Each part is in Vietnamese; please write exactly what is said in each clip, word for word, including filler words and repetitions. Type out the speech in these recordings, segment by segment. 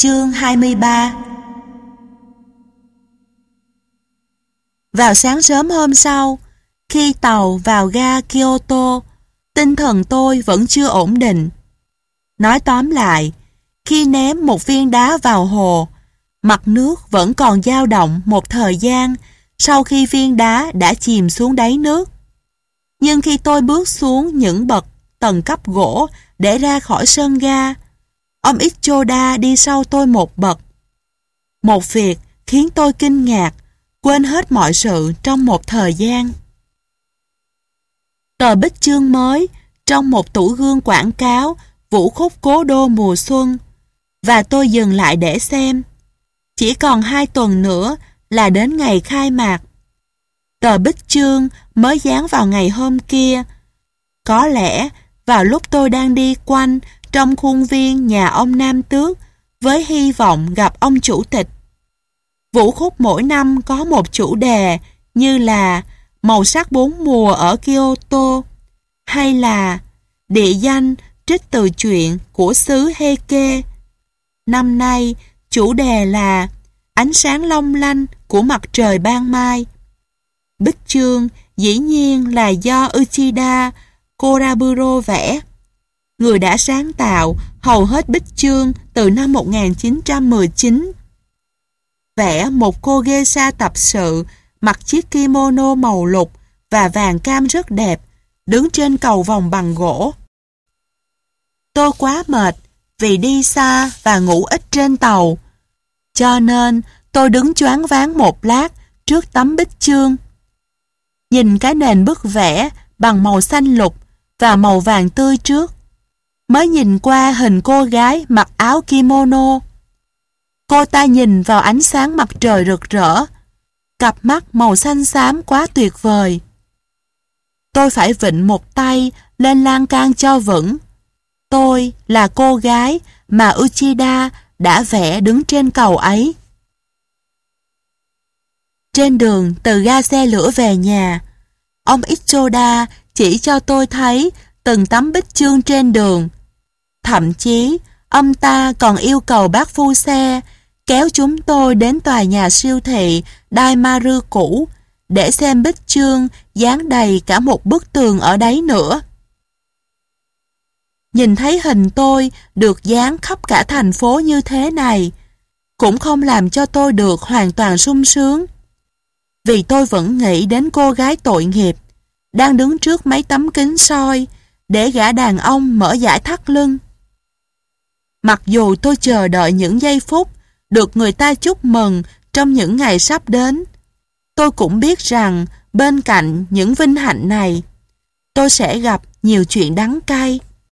Chương hai mươi ba. Vào sáng sớm hôm sau, khi tàu vào ga Kyoto, tinh thần tôi vẫn chưa ổn định. Nói tóm lại, khi ném một viên đá vào hồ, mặt nước vẫn còn dao động một thời gian sau khi viên đá đã chìm xuống đáy nước. Nhưng khi tôi bước xuống những bậc tầng cấp gỗ để ra khỏi sân ga, ông Ichoda đi sau tôi một bậc. Một việc khiến tôi kinh ngạc, quên hết mọi sự trong một thời gian. Tờ bích chương mới trong một tủ gương quảng cáo Vũ khúc cố đô mùa xuân, và tôi dừng lại để xem. Chỉ còn hai tuần nữa là đến ngày khai mạc. Tờ bích chương mới dán vào ngày hôm kia. Có lẽ vào lúc tôi đang đi quanh trong khuôn viên nhà ông Nam Tước với hy vọng gặp ông chủ tịch. Vũ khúc mỗi năm có một chủ đề như là màu sắc bốn mùa ở Kyoto, hay là địa danh trích từ truyện của xứ Heike. Năm nay chủ đề là ánh sáng long lanh của mặt trời ban mai. Bích chương dĩ nhiên là do Uchida Koraburo vẽ, người đã sáng tạo hầu hết bích chương từ năm một nghìn chín trăm mười chín. Vẽ một cô geisha tập sự mặc chiếc kimono màu lục và vàng cam rất đẹp, đứng trên cầu vòng bằng gỗ. Tôi quá mệt vì đi xa và ngủ ít trên tàu, cho nên tôi đứng choáng váng một lát trước tấm bích chương. Nhìn cái nền bức vẽ bằng màu xanh lục và màu vàng tươi trước, mới nhìn qua hình cô gái mặc áo kimono. Cô ta nhìn vào ánh sáng mặt trời rực rỡ, cặp mắt màu xanh xám quá tuyệt vời. Tôi phải vịn một tay lên lan can cho vững. Tôi là cô gái mà Uchida đã vẽ đứng trên cầu ấy. Trên đường từ ga xe lửa về nhà, ông Ichoda chỉ cho tôi thấy từng tấm bích chương trên đường. Thậm chí, ông ta còn yêu cầu bác phu xe kéo chúng tôi đến tòa nhà siêu thị Daimaru cũ để xem bích chương dán đầy cả một bức tường ở đấy nữa. Nhìn thấy hình tôi được dán khắp cả thành phố như thế này cũng không làm cho tôi được hoàn toàn sung sướng, vì tôi vẫn nghĩ đến cô gái tội nghiệp đang đứng trước mấy tấm kính soi để gã đàn ông mở giải thắt lưng. Mặc dù tôi chờ đợi những giây phút được người ta chúc mừng trong những ngày sắp đến, tôi cũng biết rằng bên cạnh những vinh hạnh này, tôi sẽ gặp nhiều chuyện đắng cay.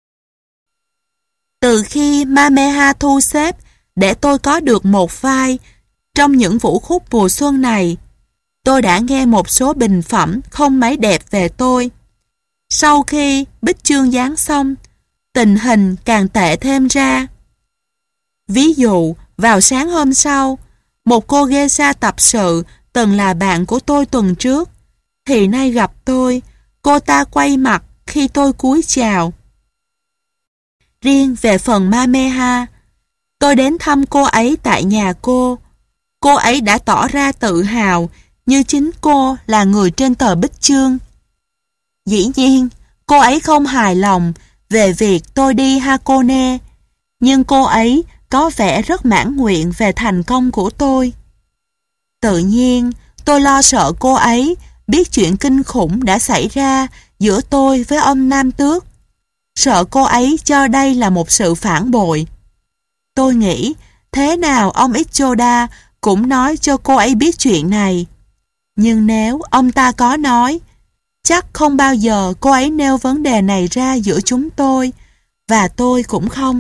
Từ khi Mameha thu xếp để tôi có được một vai trong những vũ khúc mùa xuân này, tôi đã nghe một số bình phẩm không mấy đẹp về tôi. Sau khi bích chương dán xong, tình hình càng tệ thêm ra. Ví dụ, vào sáng hôm sau, một cô geisha tập sự từng là bạn của tôi tuần trước, thì nay gặp tôi, cô ta quay mặt khi tôi cúi chào. Riêng về phần Mameha, tôi đến thăm cô ấy tại nhà cô. Cô ấy đã tỏ ra tự hào như chính cô là người trên tờ bích chương. Dĩ nhiên, cô ấy không hài lòng về việc tôi đi Hakone, nhưng cô ấy có vẻ rất mãn nguyện về thành công của tôi. Tự nhiên, tôi lo sợ cô ấy biết chuyện kinh khủng đã xảy ra giữa tôi với ông Nam Tước. Sợ cô ấy cho đây là một sự phản bội. Tôi nghĩ, thế nào ông Ichoda cũng nói cho cô ấy biết chuyện này. Nhưng nếu ông ta có nói, chắc không bao giờ cô ấy nêu vấn đề này ra giữa chúng tôi, và tôi cũng không.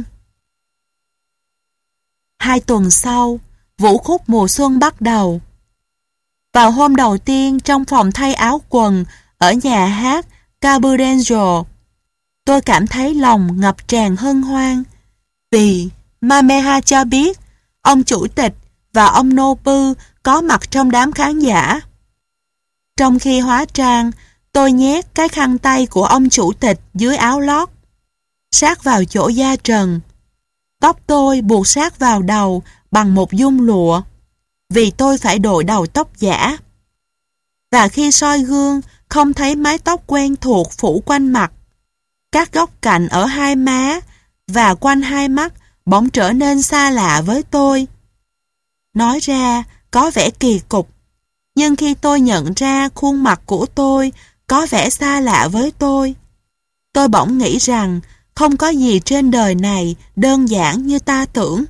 Hai tuần sau, vũ khúc mùa xuân bắt đầu. Vào hôm đầu tiên trong phòng thay áo quần ở nhà hát Kaburenzo, tôi cảm thấy lòng ngập tràn hân hoan, vì Mameha cho biết ông chủ tịch và ông Nobu có mặt trong đám khán giả. Trong khi hóa trang, tôi nhét cái khăn tay của ông chủ tịch dưới áo lót, sát vào chỗ da trần. Tóc tôi buộc sát vào đầu bằng một dung lụa, vì tôi phải đội đầu tóc giả. Và khi soi gương, không thấy mái tóc quen thuộc phủ quanh mặt. Các góc cạnh ở hai má và quanh hai mắt bỗng trở nên xa lạ với tôi. Nói ra có vẻ kỳ cục, nhưng khi tôi nhận ra khuôn mặt của tôi có vẻ xa lạ với tôi, tôi bỗng nghĩ rằng không có gì trên đời này đơn giản như ta tưởng.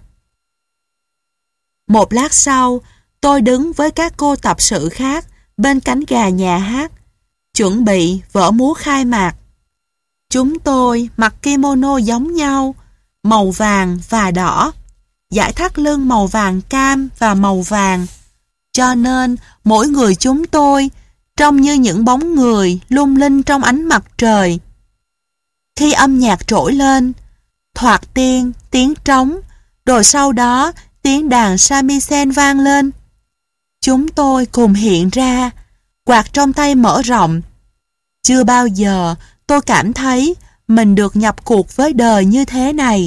Một lát sau, tôi đứng với các cô tập sự khác bên cánh gà nhà hát, chuẩn bị vở múa khai mạc. Chúng tôi mặc kimono giống nhau, màu vàng và đỏ, dải thắt lưng màu vàng cam và màu vàng, cho nên mỗi người chúng tôi trông như những bóng người lung linh trong ánh mặt trời. Khi âm nhạc trỗi lên, thoạt tiên tiếng trống, rồi sau đó tiếng đàn shamisen vang lên. Chúng tôi cùng hiện ra, quạt trong tay mở rộng. Chưa bao giờ tôi cảm thấy mình được nhập cuộc với đời như thế này.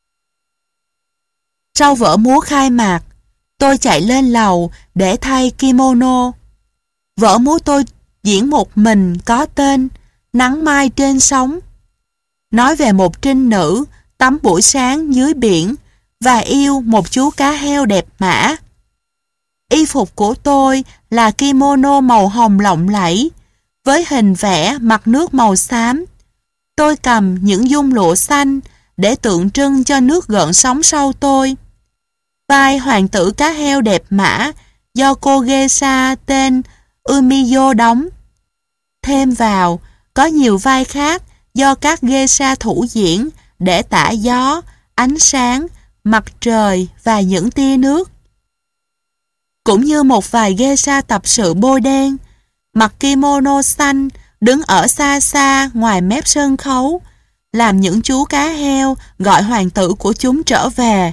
Sau vở múa khai mạc, tôi chạy lên lầu để thay kimono. Vở múa tôi diễn một mình có tên Nắng Mai Trên Sóng, nói về một trinh nữ tắm buổi sáng dưới biển và yêu một chú cá heo đẹp mã. Y phục của tôi là kimono màu hồng lộng lẫy, với hình vẽ mặt nước màu xám. Tôi cầm những dung lụa xanh để tượng trưng cho nước gợn sóng sau tôi. Vai hoàng tử cá heo đẹp mã do cô geisha tên Umiyo đóng. Thêm vào, có nhiều vai khác do các geisha thủ diễn để tả gió, ánh sáng, mặt trời và những tia nước. Cũng như một vài geisha tập sự bôi đen, mặc kimono xanh, đứng ở xa xa ngoài mép sân khấu, làm những chú cá heo gọi hoàng tử của chúng trở về.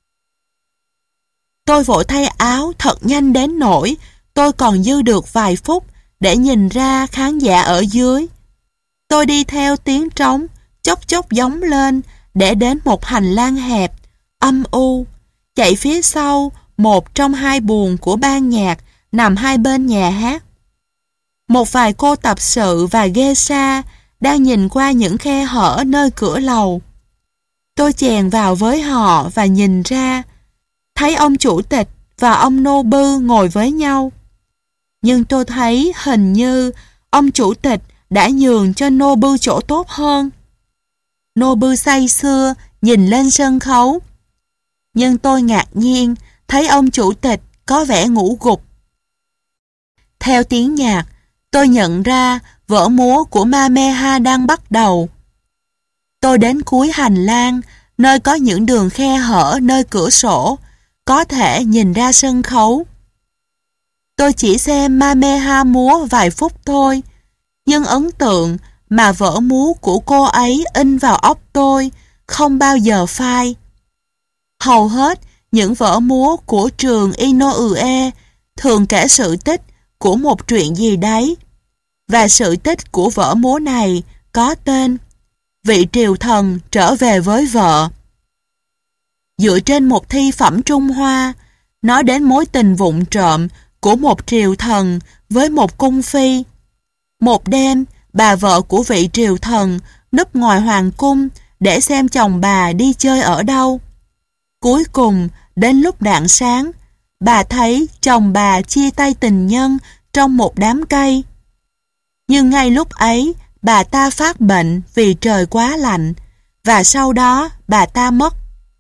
Tôi vội thay áo thật nhanh đến nỗi tôi còn dư được vài phút để nhìn ra khán giả ở dưới. Tôi đi theo tiếng trống chốc chốc gióng lên để đến một hành lang hẹp, âm u, chạy phía sau một trong hai buồng của ban nhạc nằm hai bên nhà hát. Một vài cô tập sự và geisha đang nhìn qua những khe hở nơi cửa lầu. Tôi chèn vào với họ và nhìn ra, thấy ông chủ tịch và ông Nobu ngồi với nhau. Nhưng tôi thấy hình như ông chủ tịch đã nhường cho Nobu chỗ tốt hơn. Nobu say sưa nhìn lên sân khấu. Nhưng tôi ngạc nhiên thấy ông chủ tịch có vẻ ngủ gục. Theo tiếng nhạc, tôi nhận ra vở múa của Mameha đang bắt đầu. Tôi đến cuối hành lang, nơi có những đường khe hở nơi cửa sổ, có thể nhìn ra sân khấu. Tôi chỉ xem Mameha múa vài phút thôi, nhưng ấn tượng mà vở múa của cô ấy in vào óc tôi không bao giờ phai. Hầu hết những vở múa của trường Inoue thường kể sự tích của một chuyện gì đấy, và sự tích của vở múa này có tên Vị triều thần trở về với vợ. Dựa trên một thi phẩm Trung Hoa, nói đến mối tình vụng trộm của một triều thần với một cung phi. Một đêm, bà vợ của vị triều thần núp ngoài hoàng cung để xem chồng bà đi chơi ở đâu. Cuối cùng, đến lúc rạng sáng, bà thấy chồng bà chia tay tình nhân trong một đám cây. Nhưng ngay lúc ấy, bà ta phát bệnh vì trời quá lạnh, và sau đó bà ta mất.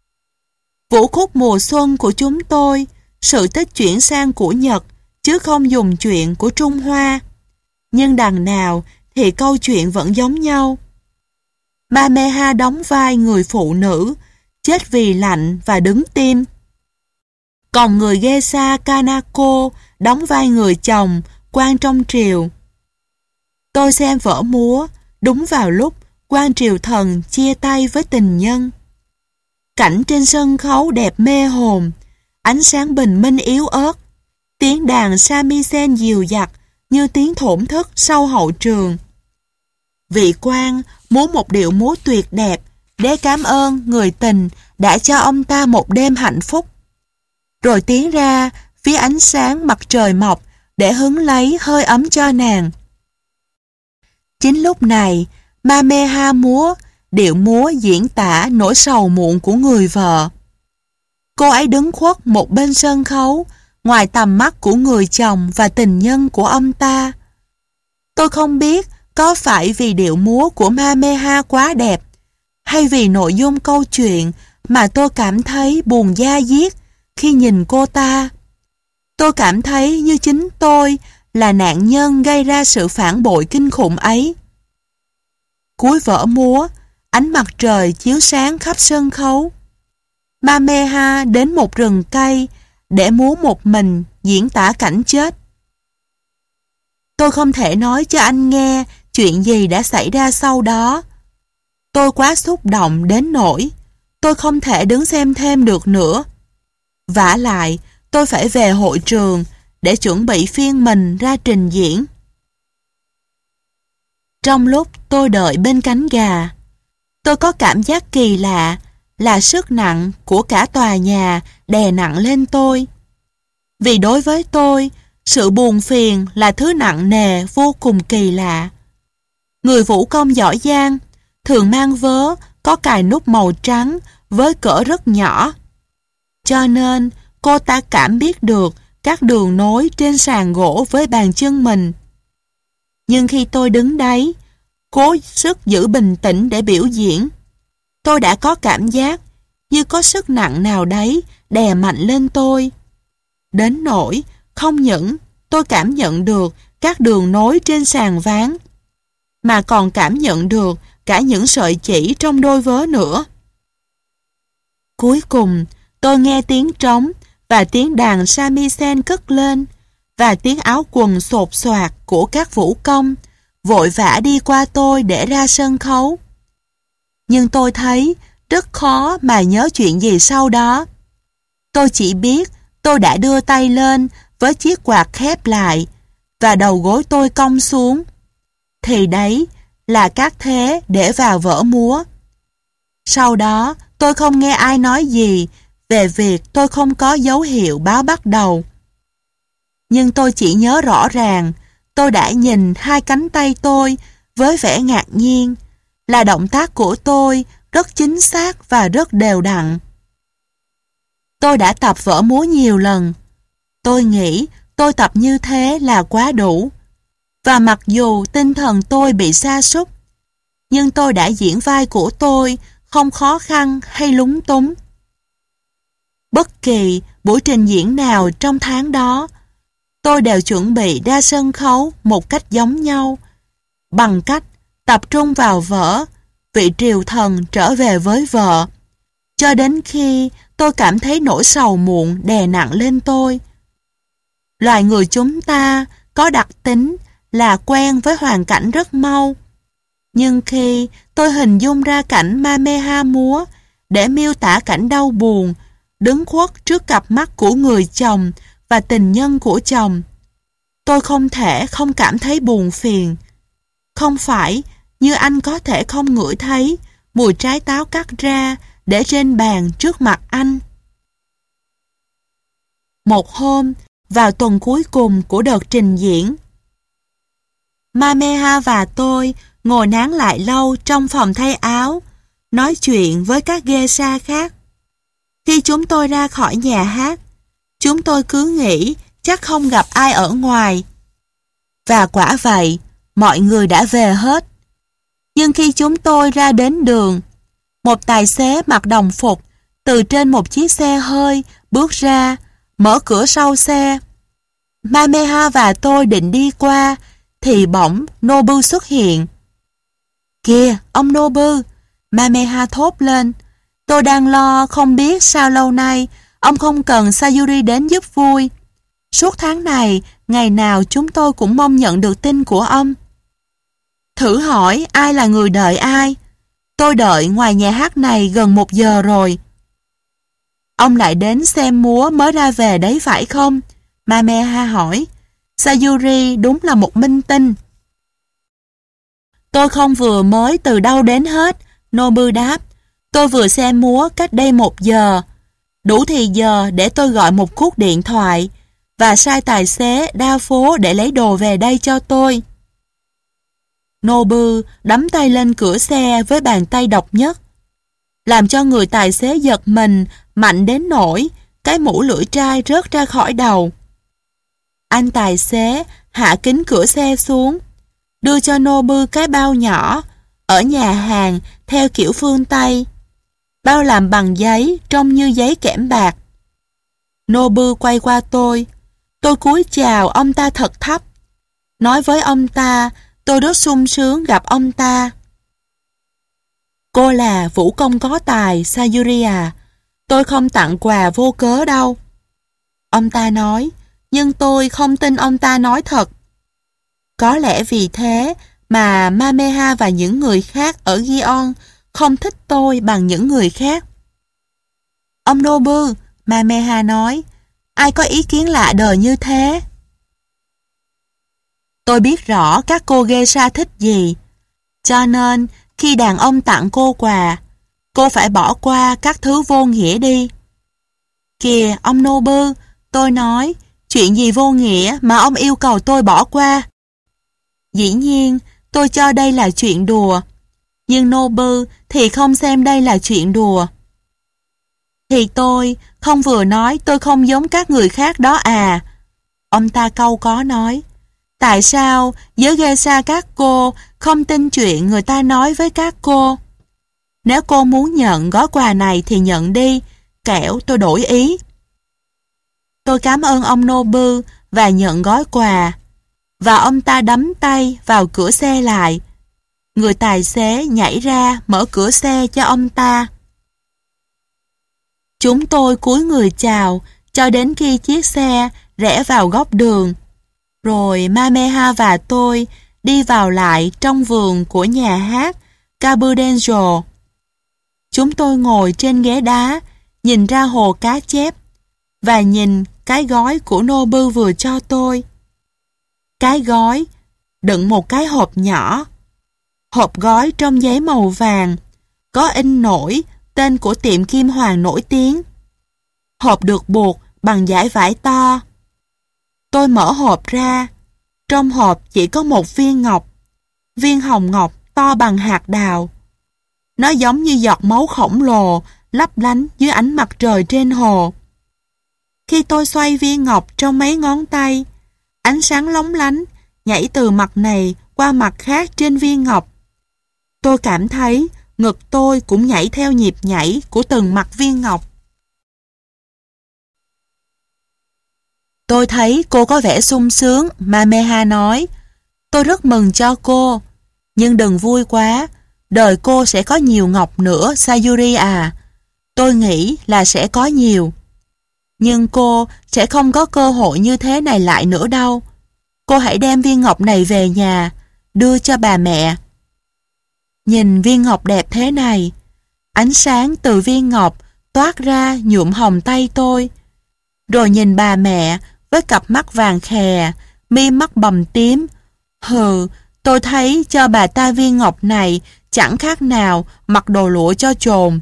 Vũ khúc mùa xuân của chúng tôi, sự tích chuyển sang của Nhật, chứ không dùng chuyện của Trung Hoa. Nhưng đằng nào thì câu chuyện vẫn giống nhau. Mameha đóng vai người phụ nữ, chết vì lạnh và đứng tim. Còn người geisha Kanako đóng vai người chồng, quan trong triều. Tôi xem vở múa, đúng vào lúc quan triều thần chia tay với tình nhân. Cảnh trên sân khấu đẹp mê hồn, ánh sáng bình minh yếu ớt, tiếng đàn shamisen dịu dặt như tiếng thổn thức sau hậu trường. Vị quan múa một điệu múa tuyệt đẹp để cảm ơn người tình đã cho ông ta một đêm hạnh phúc. Rồi tiến ra phía ánh sáng mặt trời mọc để hứng lấy hơi ấm cho nàng. Chính lúc này, Mameha múa, điệu múa diễn tả nỗi sầu muộn của người vợ. Cô ấy đứng khuất một bên sân khấu, ngoài tầm mắt của người chồng và tình nhân của ông ta. Tôi không biết có phải vì điệu múa của Mameha quá đẹp, hay vì nội dung câu chuyện mà tôi cảm thấy buồn da diết khi nhìn cô ta. Tôi cảm thấy như chính tôi là nạn nhân gây ra sự phản bội kinh khủng ấy. Cuối vở múa, ánh mặt trời chiếu sáng khắp sân khấu. Mameha đến một rừng cây để múa một mình diễn tả cảnh chết. Tôi không thể nói cho anh nghe chuyện gì đã xảy ra sau đó. Tôi quá xúc động đến nỗi tôi không thể đứng xem thêm được nữa. Vả lại, tôi phải về hội trường để chuẩn bị phiên mình ra trình diễn. Trong lúc tôi đợi bên cánh gà, tôi có cảm giác kỳ lạ là sức nặng của cả tòa nhà đè nặng lên tôi. Vì đối với tôi, sự buồn phiền là thứ nặng nề vô cùng kỳ lạ. Người vũ công giỏi giang thường mang vớ có cài nút màu trắng với cỡ rất nhỏ. Cho nên cô ta cảm biết được các đường nối trên sàn gỗ với bàn chân mình. Nhưng khi tôi đứng đấy, cố sức giữ bình tĩnh để biểu diễn, tôi đã có cảm giác như có sức nặng nào đấy đè mạnh lên tôi. Đến nỗi không những tôi cảm nhận được các đường nối trên sàn ván, mà còn cảm nhận được cả những sợi chỉ trong đôi vớ nữa. Cuối cùng, tôi nghe tiếng trống và tiếng đàn shamisen cất lên, và tiếng áo quần xột xoạc của các vũ công vội vã đi qua tôi để ra sân khấu. Nhưng tôi thấy rất khó mà nhớ chuyện gì sau đó. Tôi chỉ biết tôi đã đưa tay lên với chiếc quạt khép lại và đầu gối tôi cong xuống. Thì đấy là các thế để vào vở múa. Sau đó tôi không nghe ai nói gì về việc tôi không có dấu hiệu báo bắt đầu. Nhưng tôi chỉ nhớ rõ ràng tôi đã nhìn hai cánh tay tôi với vẻ ngạc nhiên, là động tác của tôi rất chính xác và rất đều đặn. Tôi đã tập vở múa nhiều lần. Tôi nghĩ tôi tập như thế là quá đủ. Và mặc dù tinh thần tôi bị sa sút, nhưng tôi đã diễn vai của tôi không khó khăn hay lúng túng. Bất kỳ buổi trình diễn nào trong tháng đó, tôi đều chuẩn bị ra sân khấu một cách giống nhau, bằng cách tập trung vào vở, vị triều thần trở về với vợ, cho đến khi tôi cảm thấy nỗi sầu muộn đè nặng lên tôi. Loài người chúng ta có đặc tính là quen với hoàn cảnh rất mau. Nhưng khi tôi hình dung ra cảnh Mameha múa để miêu tả cảnh đau buồn, đứng khuất trước cặp mắt của người chồng và tình nhân của chồng, tôi không thể không cảm thấy buồn phiền. Không phải như anh có thể không ngửi thấy mùi trái táo cắt ra để trên bàn trước mặt anh. Một hôm, vào tuần cuối cùng của đợt trình diễn, Mameha và tôi ngồi nán lại lâu trong phòng thay áo, nói chuyện với các geisha khác. Khi chúng tôi ra khỏi nhà hát, chúng tôi cứ nghĩ chắc không gặp ai ở ngoài. Và quả vậy, mọi người đã về hết. Nhưng khi chúng tôi ra đến đường, một tài xế mặc đồng phục từ trên một chiếc xe hơi bước ra, mở cửa sau xe. Mameha và tôi định đi qua, thì bỗng Nobu xuất hiện. Kìa, ông Nobu! Mameha thốt lên. Tôi đang lo không biết sao lâu nay ông không cần Sayuri đến giúp vui. Suốt tháng này, ngày nào chúng tôi cũng mong nhận được tin của ông. Thử hỏi ai là người đợi ai? Tôi đợi ngoài nhà hát này gần một giờ rồi. Ông lại đến xem múa mới ra về đấy phải không? Mameha hỏi. Sayuri đúng là một minh tinh. Tôi không vừa mới từ đâu đến hết, Nobu đáp. Tôi vừa xem múa cách đây một giờ. Đủ thì giờ để tôi gọi một cuộc điện thoại và sai tài xế đa phố để lấy đồ về đây cho tôi. Nobu đấm tay lên cửa xe với bàn tay độc nhất, làm cho người tài xế giật mình mạnh đến nỗi cái mũ lưỡi trai rớt ra khỏi đầu. Anh tài xế hạ kính cửa xe xuống, đưa cho Nobu cái bao nhỏ ở nhà hàng theo kiểu phương Tây. Bao làm bằng giấy trông như giấy kẽm bạc. Nobu quay qua tôi. Tôi cúi chào ông ta thật thấp. Nói với ông ta tôi rất sung sướng gặp ông ta. Cô là vũ công có tài, Sayuri à. Tôi không tặng quà vô cớ đâu. Ông ta nói, nhưng tôi không tin ông ta nói thật. Có lẽ vì thế mà Mameha và những người khác ở Gion không thích tôi bằng những người khác. Ông Nobu, Mameha nói, ai có ý kiến lạ đời như thế? Tôi biết rõ các cô geisha thích gì, cho nên khi đàn ông tặng cô quà, cô phải bỏ qua các thứ vô nghĩa đi. Kìa ông Nobu, tôi nói, chuyện gì vô nghĩa mà ông yêu cầu tôi bỏ qua? Dĩ nhiên, tôi cho đây là chuyện đùa, nhưng Nobu thì không xem đây là chuyện đùa. Thì tôi không vừa nói tôi không giống các người khác đó à? Ông ta cau có nói, tại sao giới geisha các cô không tin chuyện người ta nói với các cô? Nếu cô muốn nhận gói quà này thì nhận đi, kẻo tôi đổi ý. Tôi cảm ơn ông Nobu và nhận gói quà, và ông ta đấm tay vào cửa xe lại. Người tài xế nhảy ra mở cửa xe cho ông ta. Chúng tôi cúi người chào cho đến khi chiếc xe rẽ vào góc đường. Rồi Mameha và tôi đi vào lại trong vườn của nhà hát Kabudenjo. Chúng tôi ngồi trên ghế đá, nhìn ra hồ cá chép và nhìn cái gói của Nobu vừa cho tôi. Cái gói đựng một cái hộp nhỏ. Hộp gói trong giấy màu vàng, có in nổi tên của tiệm kim hoàn nổi tiếng. Hộp được buộc bằng dải vải to. Tôi mở hộp ra. Trong hộp chỉ có một viên ngọc. Viên hồng ngọc to bằng hạt đào. Nó giống như giọt máu khổng lồ lấp lánh dưới ánh mặt trời trên hồ. Khi tôi xoay viên ngọc trong mấy ngón tay, ánh sáng lóng lánh nhảy từ mặt này qua mặt khác trên viên ngọc. Tôi cảm thấy ngực tôi cũng nhảy theo nhịp nhảy của từng mặt viên ngọc. Tôi thấy cô có vẻ sung sướng, Mameha nói. Tôi rất mừng cho cô, nhưng đừng vui quá, đời cô sẽ có nhiều ngọc nữa, Sayuri à. Tôi nghĩ là sẽ có nhiều. Nhưng cô sẽ không có cơ hội như thế này lại nữa đâu. Cô hãy đem viên ngọc này về nhà, đưa cho bà mẹ. Nhìn viên ngọc đẹp thế này, ánh sáng từ viên ngọc toát ra nhuộm hồng tay tôi. Rồi nhìn bà mẹ với cặp mắt vàng khè, mi mắt bầm tím. Hừ, tôi thấy cho bà ta viên ngọc này chẳng khác nào mặc đồ lụa cho chồn.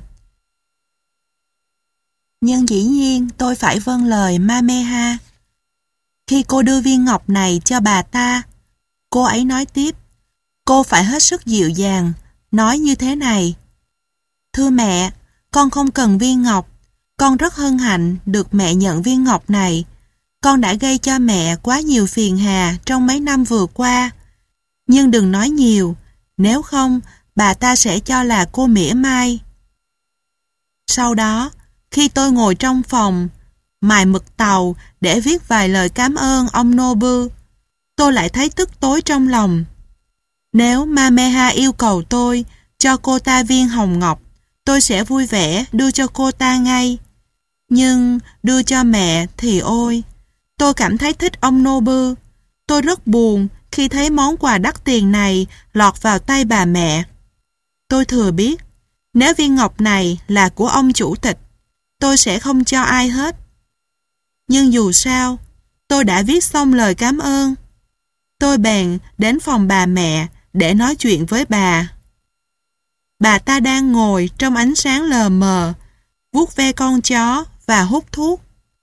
Nhưng dĩ nhiên tôi phải vâng lời Mameha. Khi cô đưa viên ngọc này cho bà ta, cô ấy nói tiếp, cô phải hết sức dịu dàng, nói như thế này. Thưa mẹ, con không cần viên ngọc. Con rất hân hạnh được mẹ nhận viên ngọc này. Con đã gây cho mẹ quá nhiều phiền hà trong mấy năm vừa qua. Nhưng đừng nói nhiều, nếu không bà ta sẽ cho là cô mỉa mai. Sau đó, khi tôi ngồi trong phòng, mài mực tàu để viết vài lời cảm ơn ông Nobu, tôi lại thấy tức tối trong lòng. Nếu Mameha yêu cầu tôi cho cô ta viên hồng ngọc, tôi sẽ vui vẻ đưa cho cô ta ngay. Nhưng đưa cho mẹ thì ôi, tôi cảm thấy thích ông Nobu. Tôi rất buồn khi thấy món quà đắt tiền này lọt vào tay bà mẹ. Tôi thừa biết, nếu viên ngọc này là của ông chủ tịch, tôi sẽ không cho ai hết. Nhưng dù sao, tôi đã viết xong lời cảm ơn. Tôi bèn đến phòng bà mẹ để nói chuyện với bà. bà ta đang ngồi trong ánh sáng lờ mờ, vuốt ve con chó và hút thuốc.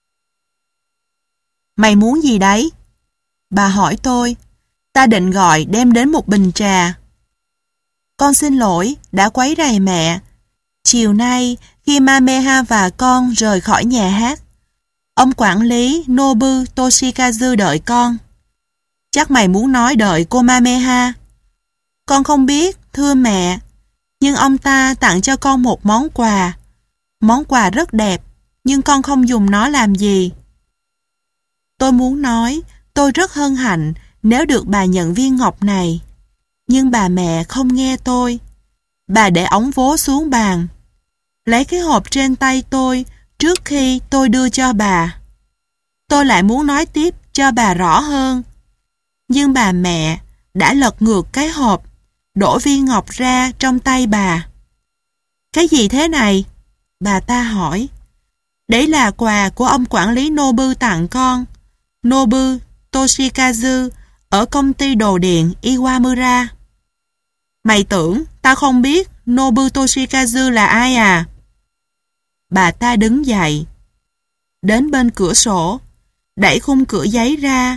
Mày muốn gì đấy? Bà hỏi tôi. Ta định gọi đem đến một bình trà. Con xin lỗi, đã quấy rầy mẹ. Chiều nay, khi Mameha và con rời khỏi nhà hát, ông quản lý Nobu Toshikazu đợi con. Chắc mày muốn nói đợi cô Mameha. Con không biết, thưa mẹ, nhưng ông ta tặng cho con một món quà. Món quà rất đẹp, nhưng con không dùng nó làm gì. Tôi muốn nói, tôi rất hân hạnh nếu được bà nhận viên ngọc này. Nhưng bà mẹ không nghe tôi. Bà để ống vố xuống bàn, lấy cái hộp trên tay tôi trước khi tôi đưa cho bà. Tôi lại muốn nói tiếp cho bà rõ hơn. Nhưng bà mẹ đã lật ngược cái hộp, đổ viên ngọc ra trong tay bà. Cái gì thế này? Bà ta hỏi. Đấy là quà của ông quản lý Nobu tặng con. Nobu Toshikazu ở công ty đồ điện Iwamura. Mày tưởng tao không biết Nobu Toshikazu là ai à? Bà ta đứng dậy, đến bên cửa sổ, đẩy khung cửa giấy ra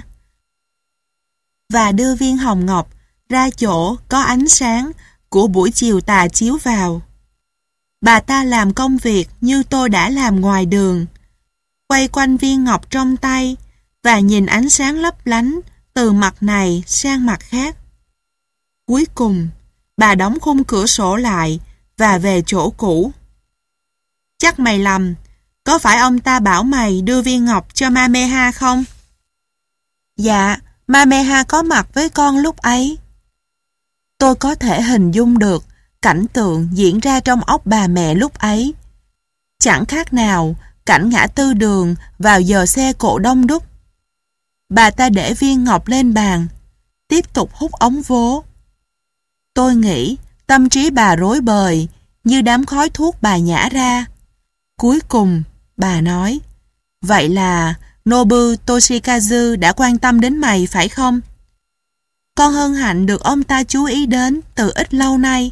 và đưa viên hồng ngọc ra chỗ có ánh sáng của buổi chiều tà chiếu vào. Bà ta làm công việc như tôi đã làm ngoài đường, quay quanh viên ngọc trong tay và nhìn ánh sáng lấp lánh từ mặt này sang mặt khác. Cuối cùng, bà đóng khung cửa sổ lại và về chỗ cũ. Chắc mày lầm, có phải ông ta bảo mày đưa viên ngọc cho Mameha không? Dạ, Mameha có mặt với con lúc ấy. Tôi có thể hình dung được cảnh tượng diễn ra trong óc bà mẹ lúc ấy. Chẳng khác nào cảnh ngã tư đường vào giờ xe cộ đông đúc. Bà ta để viên ngọc lên bàn, tiếp tục hút ống vố. Tôi nghĩ tâm trí bà rối bời như đám khói thuốc bà nhả ra. Cuối cùng, bà nói, vậy là Nobu Toshikazu đã quan tâm đến mày phải không? Con hân hạnh được ông ta chú ý đến từ ít lâu nay.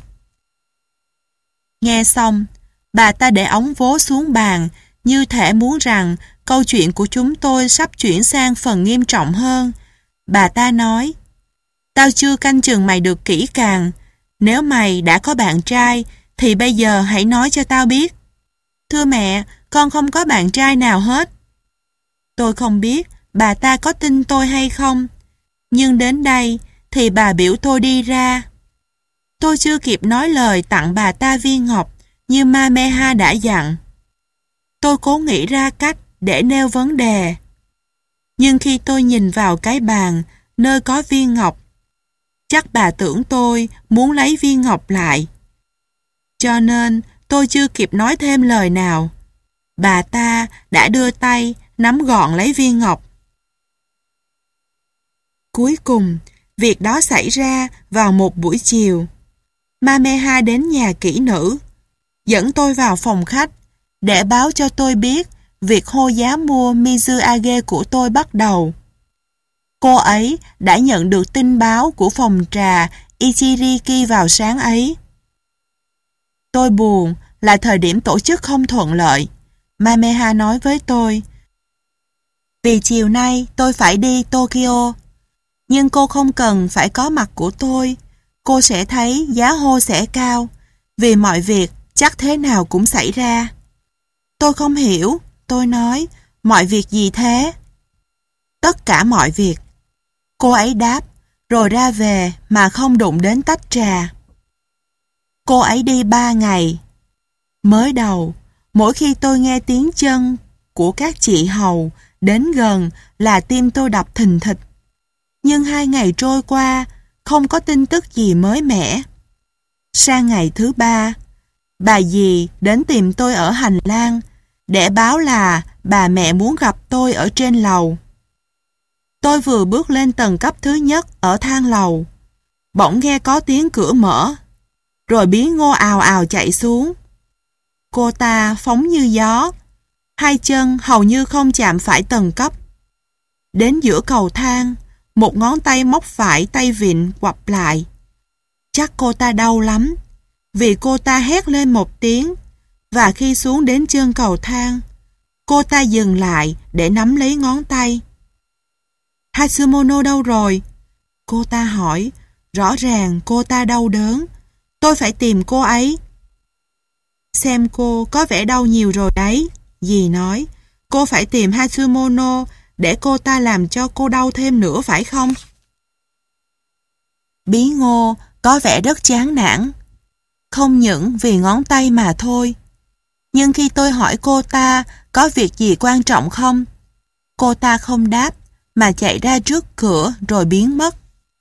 Nghe xong, bà ta để ống vố xuống bàn như thể muốn rằng câu chuyện của chúng tôi sắp chuyển sang phần nghiêm trọng hơn. Bà ta nói, tao chưa canh chừng mày được kỹ càng. Nếu mày đã có bạn trai thì bây giờ hãy nói cho tao biết. Thưa mẹ, con không có bạn trai nào hết. Tôi không biết bà ta có tin tôi hay không, nhưng đến đây thì bà biểu tôi đi ra. Tôi chưa kịp nói lời tặng bà ta viên ngọc như Mameha đã dặn. Tôi cố nghĩ ra cách để nêu vấn đề. Nhưng khi tôi nhìn vào cái bàn nơi có viên ngọc, chắc bà tưởng tôi muốn lấy viên ngọc lại. Cho nên tôi chưa kịp nói thêm lời nào. Bà ta đã đưa tay nắm gọn lấy viên ngọc. Cuối cùng, việc đó xảy ra vào một buổi chiều. Mameha đến nhà kỹ nữ, dẫn tôi vào phòng khách để báo cho tôi biết việc hô giá mua Mizuage của tôi bắt đầu. Cô ấy đã nhận được tin báo của phòng trà Ichiriki vào sáng ấy. Tôi buồn là thời điểm tổ chức không thuận lợi, Mameha nói với tôi. Vì chiều nay tôi phải đi Tokyo. Nhưng cô không cần phải có mặt của tôi. Cô sẽ thấy giá hô sẽ cao, vì mọi việc chắc thế nào cũng xảy ra. Tôi không hiểu, tôi nói, mọi việc gì thế? Tất cả mọi việc. Cô ấy đáp, rồi ra về mà không đụng đến tách trà. Cô ấy đi ba ngày. Mới đầu, mỗi khi tôi nghe tiếng chân của các chị hầu đến gần là tim tôi đập thình thịch. Nhưng hai ngày trôi qua, không có tin tức gì mới mẻ. Sang ngày thứ ba, bà dì đến tìm tôi ở hành lang để báo là bà mẹ muốn gặp tôi ở trên lầu. Tôi vừa bước lên tầng cấp thứ nhất ở thang lầu, bỗng nghe có tiếng cửa mở, rồi biến ngô ào ào chạy xuống. Cô ta phóng như gió, hai chân hầu như không chạm phải tầng cấp. Đến giữa cầu thang, một ngón tay móc phải tay vịn quặp lại. Chắc cô ta đau lắm, vì cô ta hét lên một tiếng, và khi xuống đến chân cầu thang, cô ta dừng lại để nắm lấy ngón tay. Hatsumono đâu rồi? Cô ta hỏi, rõ ràng cô ta đau đớn. Tôi phải tìm cô ấy. Xem cô có vẻ đau nhiều rồi đấy. Dì nói, cô phải tìm Hatsumono để cô ta làm cho cô đau thêm nữa phải không? Bí ngô có vẻ rất chán nản. Không những vì ngón tay mà thôi. Nhưng khi tôi hỏi cô ta có việc gì quan trọng không, cô ta không đáp mà chạy ra trước cửa rồi biến mất.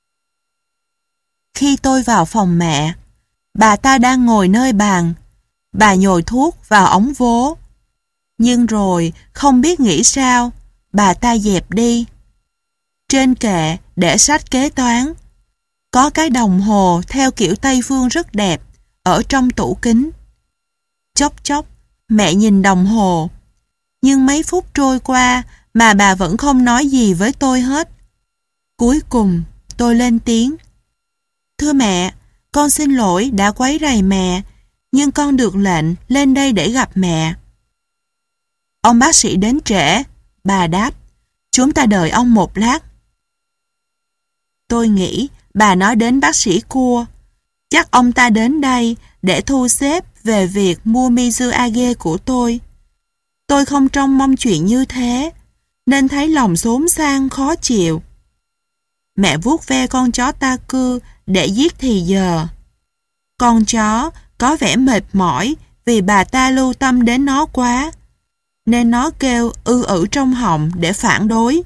Khi tôi vào phòng mẹ, bà ta đang ngồi nơi bàn. Bà nhồi thuốc vào ống vố. Nhưng rồi không biết nghĩ sao, bà ta dẹp đi. Trên kệ để sách kế toán. Có cái đồng hồ theo kiểu Tây Phương rất đẹp ở trong tủ kính. Chốc chốc, mẹ nhìn đồng hồ. Nhưng mấy phút trôi qua mà bà vẫn không nói gì với tôi hết. Cuối cùng, tôi lên tiếng. Thưa mẹ, con xin lỗi đã quấy rầy mẹ, nhưng con được lệnh lên đây để gặp mẹ. Ông bác sĩ đến trễ, bà đáp. Chúng ta đợi ông một lát. Tôi nghĩ bà nói đến bác sĩ Cua. Chắc ông ta đến đây để thu xếp về việc mua Mizuage của tôi. Tôi không trông mong chuyện như thế, nên thấy lòng xốn xang khó chịu. Mẹ vuốt ve con chó Taku để giết thì giờ. Con chó có vẻ mệt mỏi vì bà ta lưu tâm đến nó quá, nên nó kêu ư ử trong họng để phản đối.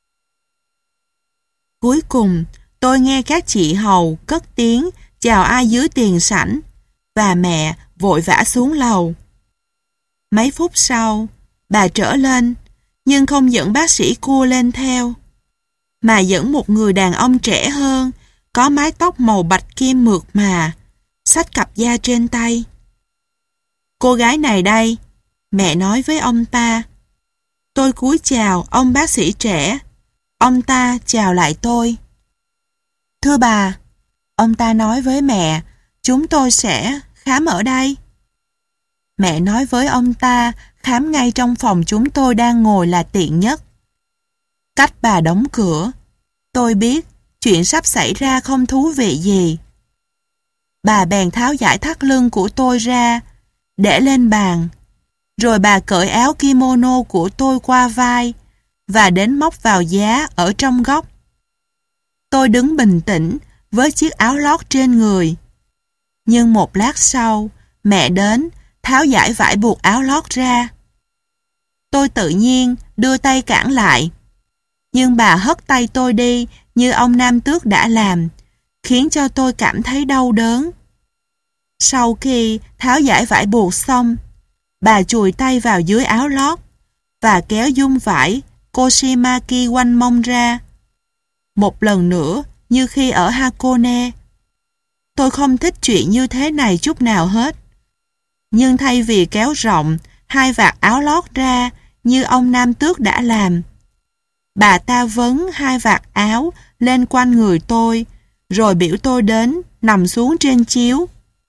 Cuối cùng, tôi nghe các chị hầu cất tiếng chào ai dưới tiền sảnh, và mẹ vội vã xuống lầu. Mấy phút sau, bà trở lên, nhưng không dẫn bác sĩ Cua lên theo, mà dẫn một người đàn ông trẻ hơn, có mái tóc màu bạch kim mượt mà, xách cặp da trên tay. Cô gái này đây, mẹ nói với ông ta. Tôi cúi chào ông bác sĩ trẻ. Ông ta chào lại tôi. Thưa bà, ông ta nói với mẹ, chúng tôi sẽ khám ở đây. Mẹ nói với ông ta khám ngay trong phòng chúng tôi đang ngồi là tiện nhất. Cách bà đóng cửa, tôi biết chuyện sắp xảy ra không thú vị gì. Bà bèn tháo dải thắt lưng của tôi ra, để lên bàn. Rồi bà cởi áo kimono của tôi qua vai và đến móc vào giá ở trong góc. Tôi đứng bình tĩnh với chiếc áo lót trên người. Nhưng một lát sau, mẹ đến tháo dải vải buộc áo lót ra. Tôi tự nhiên đưa tay cản lại. Nhưng bà hất tay tôi đi như ông Nam Tước đã làm, khiến cho tôi cảm thấy đau đớn. Sau khi tháo dải vải buộc xong, bà chùi tay vào dưới áo lót và kéo dung vải Koshimaki quanh mông ra. Một lần nữa như khi ở Hakone. Tôi không thích chuyện như thế này chút nào hết. Nhưng thay vì kéo rộng hai vạt áo lót ra như ông Nam Tước đã làm, bà ta vấn hai vạt áo lên quanh người tôi, rồi biểu tôi đến nằm xuống trên chiếu.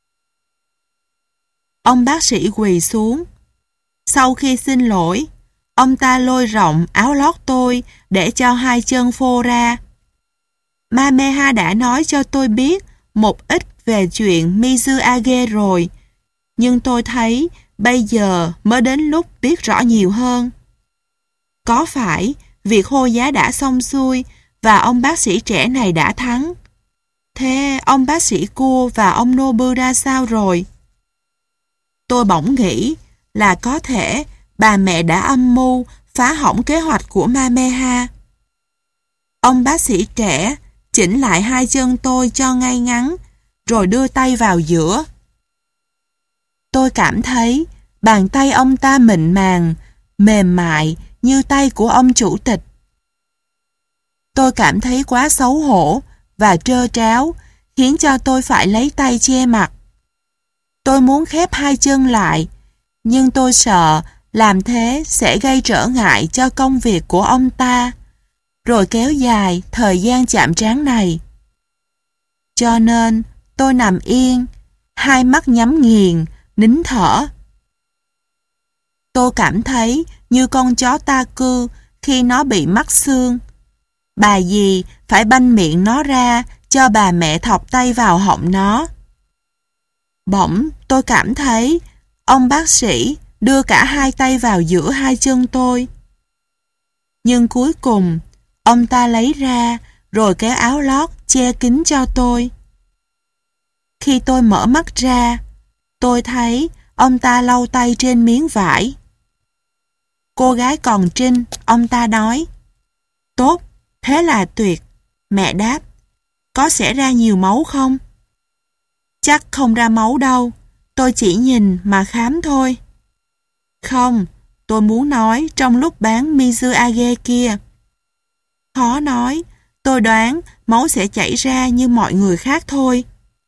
Ông bác sĩ quỳ xuống. Sau khi xin lỗi, ông ta lôi rộng áo lót tôi để cho hai chân phô ra. Mameha đã nói cho tôi biết một ít về chuyện Mizuage rồi, nhưng tôi thấy bây giờ mới đến lúc biết rõ nhiều hơn. Có phải việc hô giá đã xong xuôi và ông bác sĩ trẻ này đã thắng? Thế ông bác sĩ Cua và ông Nobu ra sao rồi? Tôi bỗng nghĩ là có thể bà mẹ đã âm mưu phá hỏng kế hoạch của Mameha. Ông bác sĩ trẻ chỉnh lại hai chân tôi cho ngay ngắn, rồi đưa tay vào giữa. Tôi cảm thấy bàn tay ông ta mịn màng, mềm mại như tay của ông chủ tịch. Tôi cảm thấy quá xấu hổ và trơ tráo, khiến cho tôi phải lấy tay che mặt. Tôi muốn khép hai chân lại, nhưng tôi sợ làm thế sẽ gây trở ngại cho công việc của ông ta, rồi kéo dài thời gian chạm trán này. Cho nên tôi nằm yên, hai mắt nhắm nghiền, nín thở. Tôi cảm thấy như con chó ta cư khi nó bị mắc xương. Bà dì phải banh miệng nó ra cho bà mẹ thọc tay vào họng nó. Bỗng tôi cảm thấy ông bác sĩ đưa cả hai tay vào giữa hai chân tôi. Nhưng cuối cùng, ông ta lấy ra rồi kéo áo lót che kín cho tôi. Khi tôi mở mắt ra, tôi thấy ông ta lau tay trên miếng vải. Cô gái còn trinh, ông ta nói. Tốt, thế là tuyệt. Mẹ đáp. Có sẽ ra nhiều máu không? Chắc không ra máu đâu. Tôi chỉ nhìn mà khám thôi. Không, tôi muốn nói trong lúc bán Mizuage kia. Khó nói, tôi đoán máu sẽ chảy ra như mọi người khác thôi.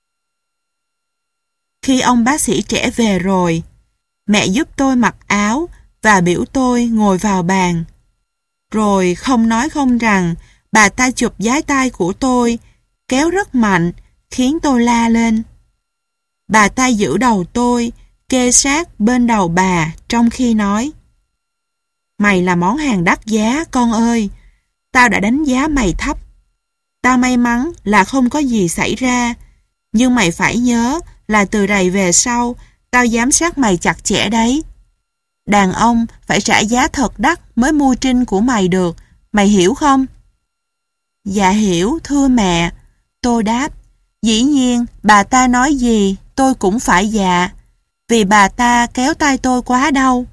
Khi ông bác sĩ trẻ về rồi, mẹ giúp tôi mặc áo và biểu tôi ngồi vào bàn. Rồi không nói không rằng, bà ta chụp vái tay của tôi, kéo rất mạnh, khiến tôi la lên. Bà ta giữ đầu tôi, kê sát bên đầu bà trong khi nói. Mày là món hàng đắt giá, con ơi. Tao đã đánh giá mày thấp. Tao may mắn là không có gì xảy ra. Nhưng mày phải nhớ là từ này về sau, tao giám sát mày chặt chẽ đấy. Đàn ông phải trả giá thật đắt mới mua trinh của mày được. Mày hiểu không? Dạ hiểu, thưa mẹ. Tôi đáp. Dĩ nhiên, bà ta nói gì, tôi cũng phải dạ. Vì bà ta kéo tay tôi quá đau.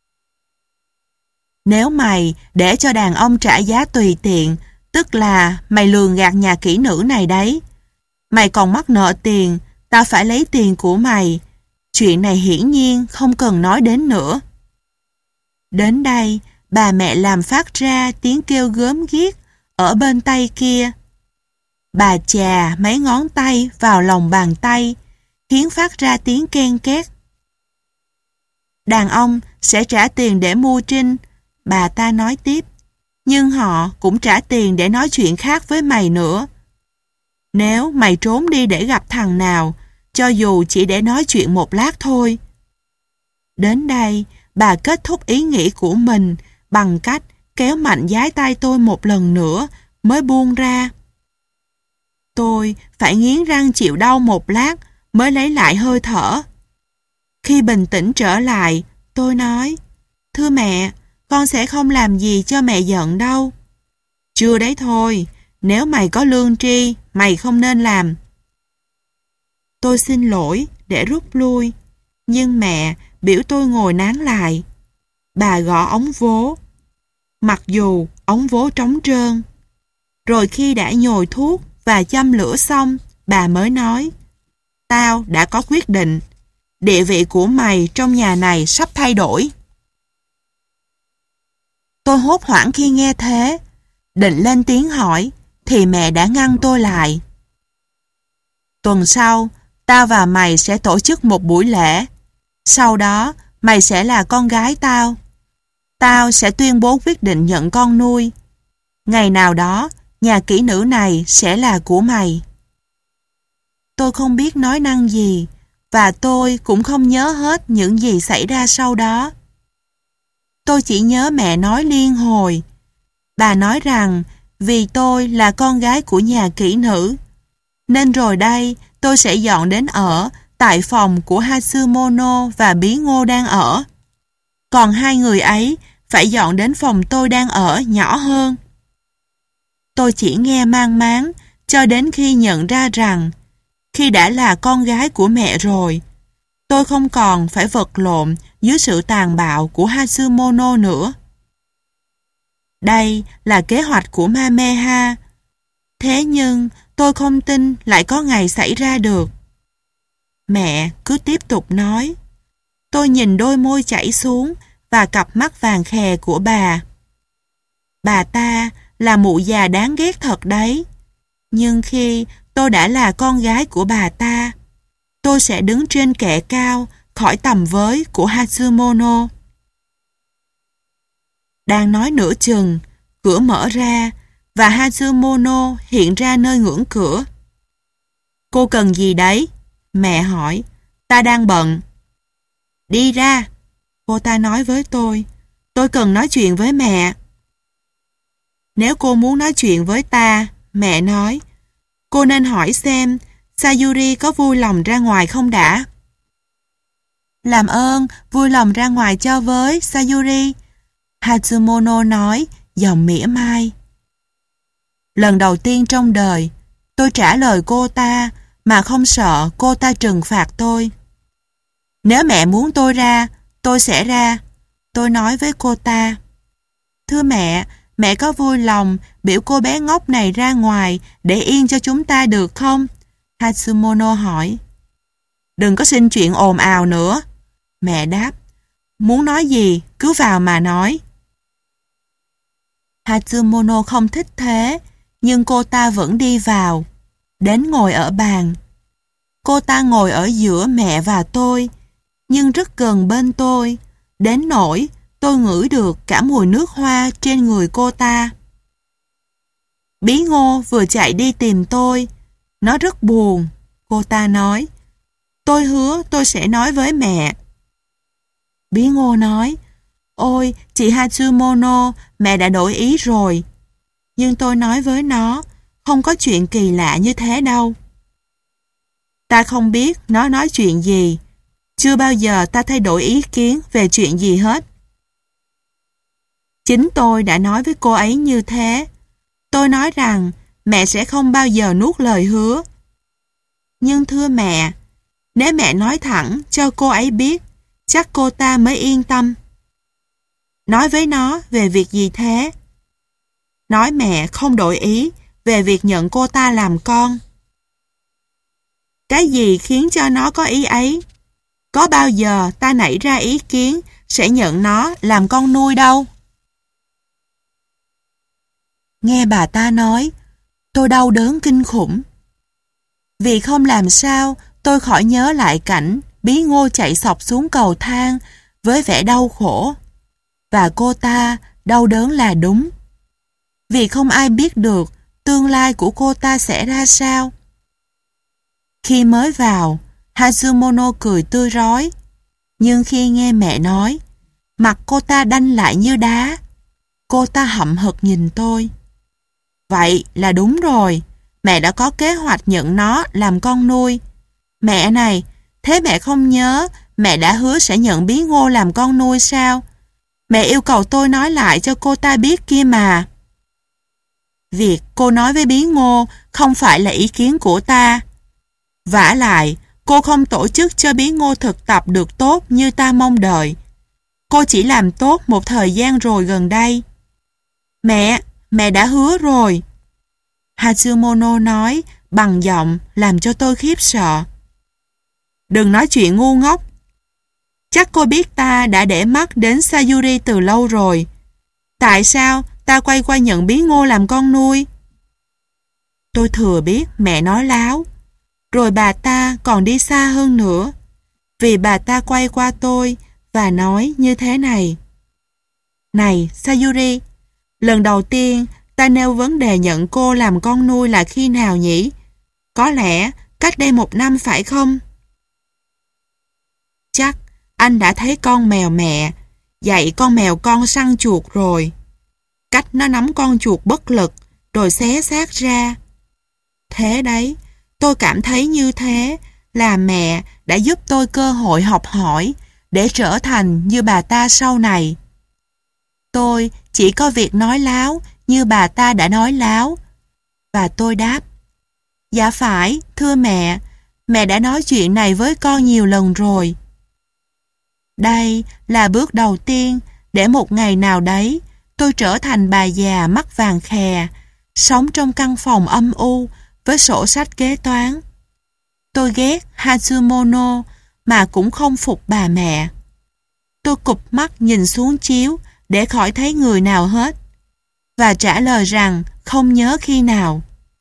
Nếu mày để cho đàn ông trả giá tùy tiện, tức là mày lường gạt nhà kỹ nữ này đấy. Mày còn mắc nợ tiền, tao phải lấy tiền của mày. Chuyện này hiển nhiên không cần nói đến nữa. Đến đây, bà mẹ làm phát ra tiếng kêu gớm ghiếc ở bên tay kia. Bà chà mấy ngón tay vào lòng bàn tay, khiến phát ra tiếng ken két. Đàn ông sẽ trả tiền để mua trinh, bà ta nói tiếp, nhưng họ cũng trả tiền để nói chuyện khác với mày nữa. Nếu mày trốn đi để gặp thằng nào, cho dù chỉ để nói chuyện một lát thôi. Đến đây, bà kết thúc ý nghĩ của mình bằng cách kéo mạnh vái tay tôi một lần nữa mới buông ra. Tôi phải nghiến răng chịu đau một lát mới lấy lại hơi thở. Khi bình tĩnh trở lại, tôi nói, thưa mẹ, con sẽ không làm gì cho mẹ giận đâu. Chưa đấy thôi, nếu mày có lương tri, mày không nên làm. Tôi xin lỗi để rút lui, nhưng mẹ biểu tôi ngồi nán lại. Bà gõ ống vố, mặc dù ống vố trống trơn. Rồi khi đã nhồi thuốc và châm lửa xong, bà mới nói, tao đã có quyết định, địa vị của mày trong nhà này sắp thay đổi. Tôi hốt hoảng khi nghe thế, định lên tiếng hỏi, thì mẹ đã ngăn tôi lại. Tuần sau, tao và mày sẽ tổ chức một buổi lễ. Sau đó, mày sẽ là con gái tao. Tao sẽ tuyên bố quyết định nhận con nuôi. Ngày nào đó, nhà kỹ nữ này sẽ là của mày. Tôi không biết nói năng gì, và tôi cũng không nhớ hết những gì xảy ra sau đó. Tôi chỉ nhớ mẹ nói liên hồi. Bà nói rằng vì tôi là con gái của nhà kỹ nữ, nên rồi đây tôi sẽ dọn đến ở tại phòng của Hatsumono và Bí Ngô đang ở. Còn hai người ấy phải dọn đến phòng tôi đang ở nhỏ hơn. Tôi chỉ nghe mang máng cho đến khi nhận ra rằng khi đã là con gái của mẹ rồi, tôi không còn phải vật lộn dưới sự tàn bạo của Hatsumono nữa. Đây là kế hoạch của Mameha. Thế nhưng tôi không tin lại có ngày xảy ra được. Mẹ cứ tiếp tục nói. Tôi nhìn đôi môi chảy xuống và cặp mắt vàng khè của bà. Bà ta là mụ già đáng ghét thật đấy. Nhưng khi tôi đã là con gái của bà ta, tôi sẽ đứng trên kệ cao khỏi tầm với của Hatsumono. Đang nói nửa chừng, cửa mở ra và Hatsumono hiện ra nơi ngưỡng cửa. Cô cần gì đấy? Mẹ hỏi, ta đang bận. Đi ra, cô ta nói với tôi. Tôi cần nói chuyện với mẹ. Nếu cô muốn nói chuyện với ta, mẹ nói, cô nên hỏi xem Sayuri có vui lòng ra ngoài không đã. Làm ơn, vui lòng ra ngoài cho với, Sayuri. Hatsumono nói, giọng mỉa mai. Lần đầu tiên trong đời, tôi trả lời cô ta mà không sợ cô ta trừng phạt tôi. Nếu mẹ muốn tôi ra, tôi sẽ ra. Tôi nói với cô ta. Thưa mẹ, mẹ có vui lòng biểu cô bé ngốc này ra ngoài để yên cho chúng ta được không? Hatsumono hỏi. Đừng có xin chuyện ồn ào nữa. Mẹ đáp. Muốn nói gì, cứ vào mà nói. Hatsumono không thích thế, nhưng cô ta vẫn đi vào, đến ngồi ở bàn. Cô ta ngồi ở giữa mẹ và tôi, nhưng rất gần bên tôi, đến nỗi tôi ngửi được cả mùi nước hoa trên người cô ta. Bí Ngô vừa chạy đi tìm tôi. Nó rất buồn, cô ta nói. Tôi hứa tôi sẽ nói với mẹ. Bí Ngô nói, ôi, chị Hatsumono, mẹ đã đổi ý rồi. Nhưng tôi nói với nó, không có chuyện kỳ lạ như thế đâu. Ta không biết nó nói chuyện gì. Chưa bao giờ ta thay đổi ý kiến về chuyện gì hết. Chính tôi đã nói với cô ấy như thế. Tôi nói rằng mẹ sẽ không bao giờ nuốt lời hứa. Nhưng thưa mẹ, nếu mẹ nói thẳng cho cô ấy biết, chắc cô ta mới yên tâm. Nói với nó về việc gì thế? Nói mẹ không đổi ý về việc nhận cô ta làm con. Cái gì khiến cho nó có ý ấy? Có bao giờ ta nảy ra ý kiến sẽ nhận nó làm con nuôi đâu? Nghe bà ta nói, tôi đau đớn kinh khủng. Vì không làm sao tôi khỏi nhớ lại cảnh Bí Ngô chạy xộc xuống cầu thang với vẻ đau khổ. Và cô ta đau đớn là đúng. Vì không ai biết được tương lai của cô ta sẽ ra sao. Khi mới vào, Hatsumono cười tươi rói. Nhưng khi nghe mẹ nói, mặt cô ta đanh lại như đá. Cô ta hậm hực nhìn tôi. Vậy là đúng rồi, mẹ đã có kế hoạch nhận nó làm con nuôi. Mẹ này, thế mẹ không nhớ mẹ đã hứa sẽ nhận Bí Ngô làm con nuôi sao? Mẹ yêu cầu tôi nói lại cho cô ta biết kia mà. Việc cô nói với Bí Ngô không phải là ý kiến của ta. Vả lại, cô không tổ chức cho Bí Ngô thực tập được tốt như ta mong đợi. Cô chỉ làm tốt một thời gian rồi gần đây. Mẹ, mẹ đã hứa rồi. Hatsumono nói bằng giọng làm cho tôi khiếp sợ. Đừng nói chuyện ngu ngốc. Chắc cô biết ta đã để mắt đến Sayuri từ lâu rồi. Tại sao ta quay qua nhận Bí Ngô làm con nuôi? Tôi thừa biết mẹ nói láo. Rồi bà ta còn đi xa hơn nữa. Vì bà ta quay qua tôi và nói như thế này. Này Sayuri, lần đầu tiên ta nêu vấn đề nhận cô làm con nuôi là khi nào nhỉ? Có lẽ cách đây một năm phải không? Chắc anh đã thấy con mèo mẹ dạy con mèo con săn chuột rồi. Cách nó nắm con chuột bất lực rồi xé xác ra. Thế đấy, tôi cảm thấy như thế là mẹ đã giúp tôi cơ hội học hỏi để trở thành như bà ta sau này. Tôi chỉ có việc nói láo như bà ta đã nói láo. Và tôi đáp, dạ phải, thưa mẹ, mẹ đã nói chuyện này với con nhiều lần rồi. Đây là bước đầu tiên để một ngày nào đấy tôi trở thành bà già mắt vàng khè, sống trong căn phòng âm u với sổ sách kế toán. Tôi ghét Hatsumono mà cũng không phục bà mẹ. Tôi cụp mắt nhìn xuống chiếu để khỏi thấy người nào hết và trả lời rằng không nhớ khi nào.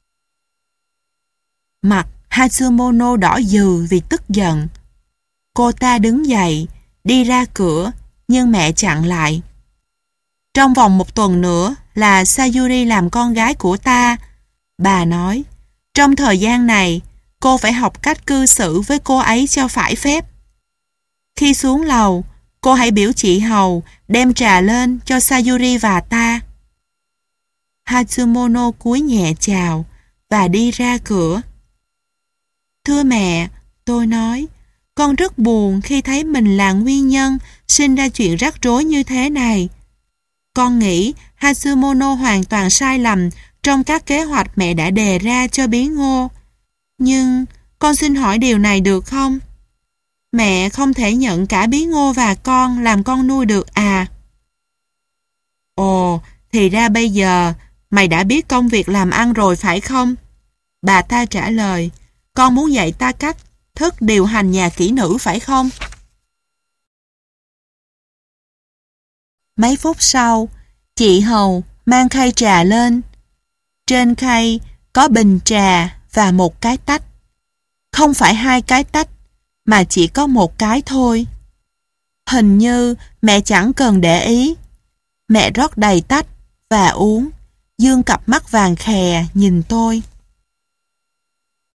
Mặt Hatsumono đỏ dừ vì tức giận. Cô ta đứng dậy, đi ra cửa, nhưng mẹ chặn lại. Trong vòng một tuần nữa là Sayuri làm con gái của ta. Bà nói, trong thời gian này, cô phải học cách cư xử với cô ấy cho phải phép. Khi xuống lầu, cô hãy biểu chị hầu đem trà lên cho Sayuri và ta. Hatsumono cúi nhẹ chào và đi ra cửa. Thưa mẹ, tôi nói, con rất buồn khi thấy mình là nguyên nhân sinh ra chuyện rắc rối như thế này. Con nghĩ Hatsumono hoàn toàn sai lầm trong các kế hoạch mẹ đã đề ra cho bí ngô. Nhưng con xin hỏi điều này được không? Mẹ không thể nhận cả bí ngô và con làm con nuôi được à? Ồ, thì ra bây giờ mày đã biết công việc làm ăn rồi phải không? Bà ta trả lời, con muốn dạy ta cách thức điều hành nhà kỹ nữ phải không? Mấy phút sau, chị hầu mang khay trà lên. Trên khay có bình trà và một cái tách. Không phải hai cái tách, mà chỉ có một cái thôi. Hình như mẹ chẳng cần để ý. Mẹ rót đầy tách và uống, dương cặp mắt vàng khè nhìn tôi.